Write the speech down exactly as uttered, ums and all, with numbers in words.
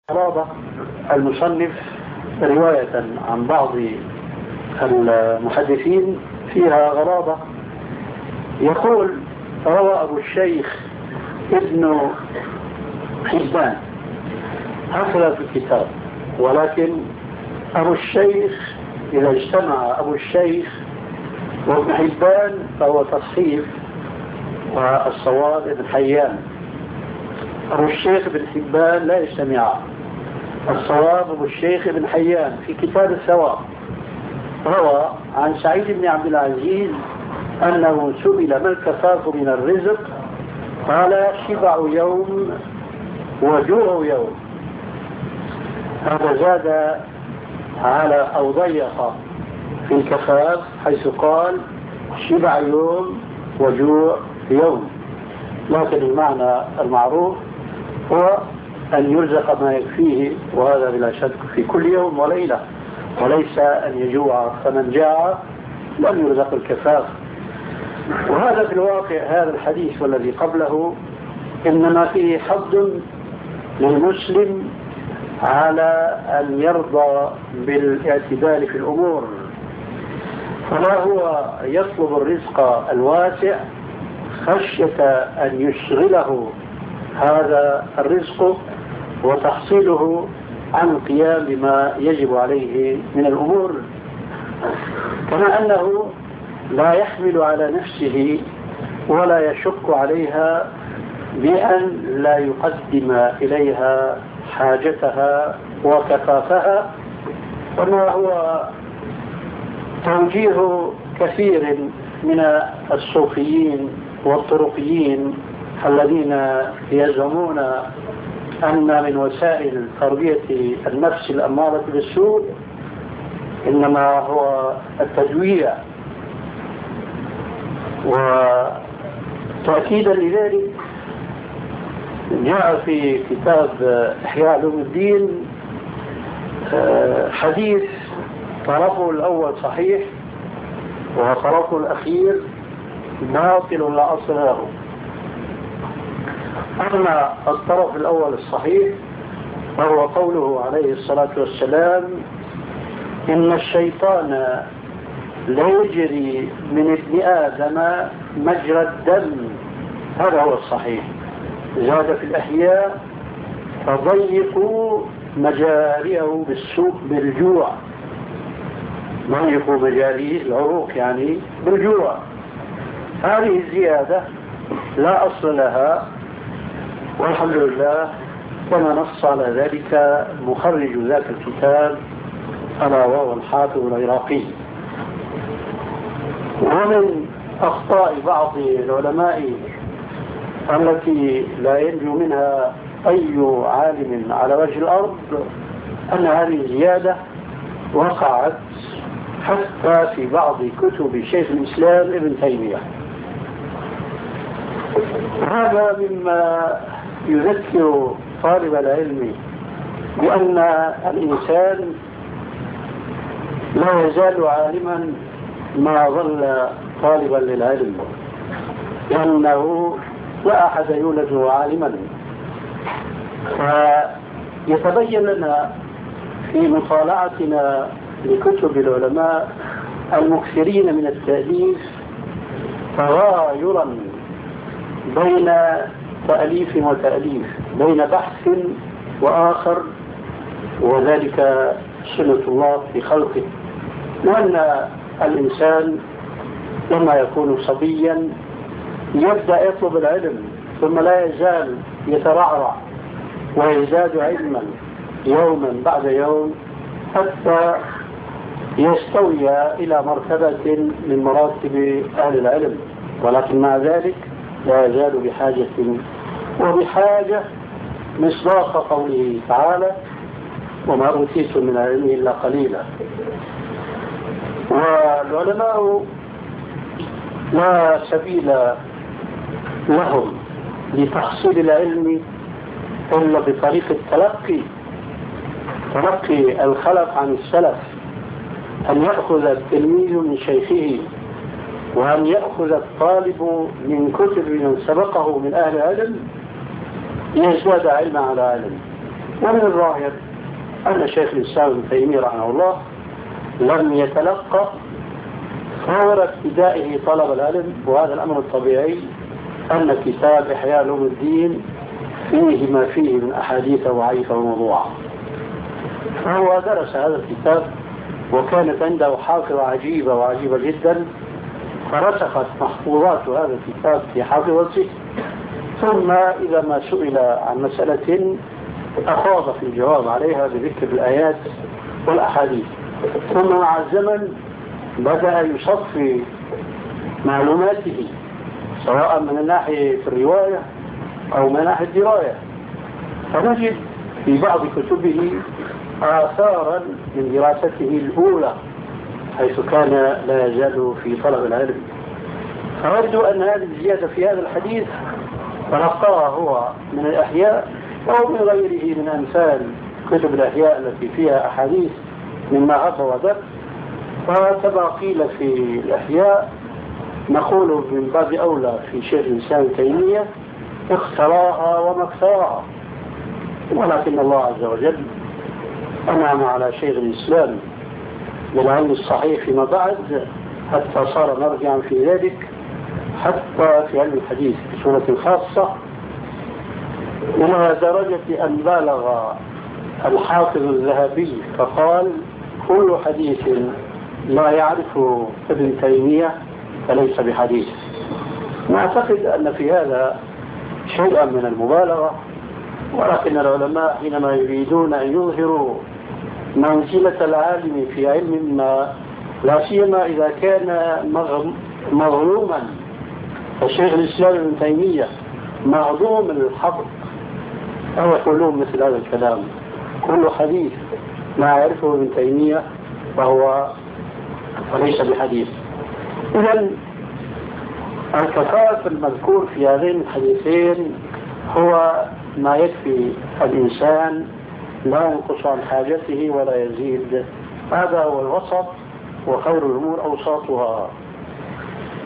غرابة المصنف رواية عن بعض المحدثين فيها غرابة. يقول: روى أبو الشيخ ابن حبان، هكذا في الكتاب، ولكن أبو الشيخ إذا اجتمع أبو الشيخ وابن حبان فهو تصحيف، والصواب ابن حيان. أبو الشيخ ابن حبان لا يجتمعان، الصواب أبو الشيخ ابن حيان في كتاب الثواب. روى عن سعيد بن عبد العزيز أنه سئل: ما الكفاف من الرزق؟ قال: شبع يوم وجوع يوم. هذا زاد على أو ضيق في الكفاف حيث قال: شبع يوم وجوع يوم، لكن المعنى المعروف هو أن يرزق ما يكفيه، وهذا بلا شك في كل يوم وليلة، وليس أن يجوع فمن جاع لم يرزق الكفاف. وهذا في الواقع هذا الحديث والذي قبله إنما فيه حظ للمسلم على أن يرضى بالاعتدال في الأمور، فلا هو يطلب الرزق الواسع خشية أن يشغله هذا الرزق وتحصيله عن القيام بما يجب عليه من الأمور، كما أنه لا يحمل على نفسه ولا يشك عليها بأن لا يقدم إليها حاجتها وكفافها. وما هو توجيه كثير من الصوفيين والطرقيين الذين يزعمون أن من وسائل تربية النفس الأمارة بالسوء إنما هو التجويع. وتأكيدا لذلك جاء في كتاب إحياء علوم الدين حديث طرفه الأول صحيح وطرفه الأخير باطل لا أصل له. أما الطرف الأول الصحيح وهو قوله عليه الصلاة والسلام: إن الشيطان لا يجري من ابن آدم مجرى الدم. هذا هو الصحيح. زاد في الأحياء: فضيقوا مجاريه بالسوء بالجوع. ضيقوا مجاريه العروق يعني بالجوع. هذه الزيادة لا أصل لها، والحمد لله كما نص على ذلك مخرج ذاك الكتاب ألا وهو الحافظ العراقي. ومن أخطاء بعض العلماء التي لا ينجو منها أي عالم على وجه الأرض أن هذه الزيادة وقعت حتى في بعض كتب شيخ الإسلام ابن تيمية. هذا مما يذكر طالب العلم بأن الإنسان لا يزال عالما ما ظل طالبا للعلم، لأنه لا أحد يولد عالما. فيتبين لنا في مطالعتنا لكتب العلماء المكثرين من التأليف تغايرا بين تأليف وتأليف، بين بحث وآخر، وذلك سنة الله في خلقه. لأن الإنسان لما يكون صبيا يبدأ يطلب العلم، ثم لا يزال يترعرع ويزداد علما يوما بعد يوم حتى يستوي إلى مرتبة من مراتب أهل العلم، ولكن مع ذلك لا يزال بحاجة وبحاجة مصداق قوله تعالى: وما أوتيتم من العلم إلا قليلا. والعلماء لا سبيل لهم لتحصيل العلم إلا بطريق التلقي، تلقي الخلف عن السلف، أن يأخذ التلميذ من شيخه، وأن يأخذ الطالب من كتب من سبقه من أهل العلم ليزداد علما على علم. ومن الظاهر أن شيخ الإسلام ابن تيمية رحمه الله لم يتلقى فور ابتدائه طلب العلم، وهذا الأمر الطبيعي أن كتاب إحياء علوم الدين فيه ما فيه من أحاديث ضعيفة وموضوعة، فهو درس هذا الكتاب وكانت عنده حافظة عجيبة وعجيبة جدا، فرسخت محفوظات هذا الكتاب في حافظته، ثم إذا ما سئل عن مسألة أخاض في الجواب عليها بذكر الآيات والأحاديث، ثم مع الزمن بدأ يصفي معلوماته سواء من الناحية في الرواية أو من ناحية الدراية، فنجد في بعض كتبه آثارا من دراسته الأولى حيث كان لا يزال في طلب العلم. فأرجو أن هذه الزيادة في هذا الحديث تلقاها هو من الأحياء أو من غيره من أمثال كتب الأحياء التي فيها أحاديث مما هب ودب، فكما قيل في الأحياء نقول من باب أولى في شيخ الإسلام ابن تيمية اختراها وما اختراها، ولكن الله عز وجل أنعم على شيخ الإسلام بالعلم الصحيح فيما بعد حتى صار مرجعا في ذلك، حتى في علم الحديث بصورة خاصة، إلى درجة أن بالغ الحافظ الذهبي فقال: كل حديث لا يعرفه ابن تيمية فليس بحديث. نعتقد أن في هذا شيئا من المبالغة، ولكن العلماء حينما يريدون أن يظهروا منزلة العالم في علم ما، لا سيما إذا كان مظلوما، فشيخ الإسلام ابن تيمية معظوم الحق، أو يقولون مثل هذا الكلام: كل حديث ما يعرفه ابن تيمية فهو وليس بحديث. إذن الكفاف المذكور في هذين الحديثين هو ما يكفي الإنسان، لا ينقص عن حاجته ولا يزيد. هذا هو الوسط، وخير الأمور أوساطها.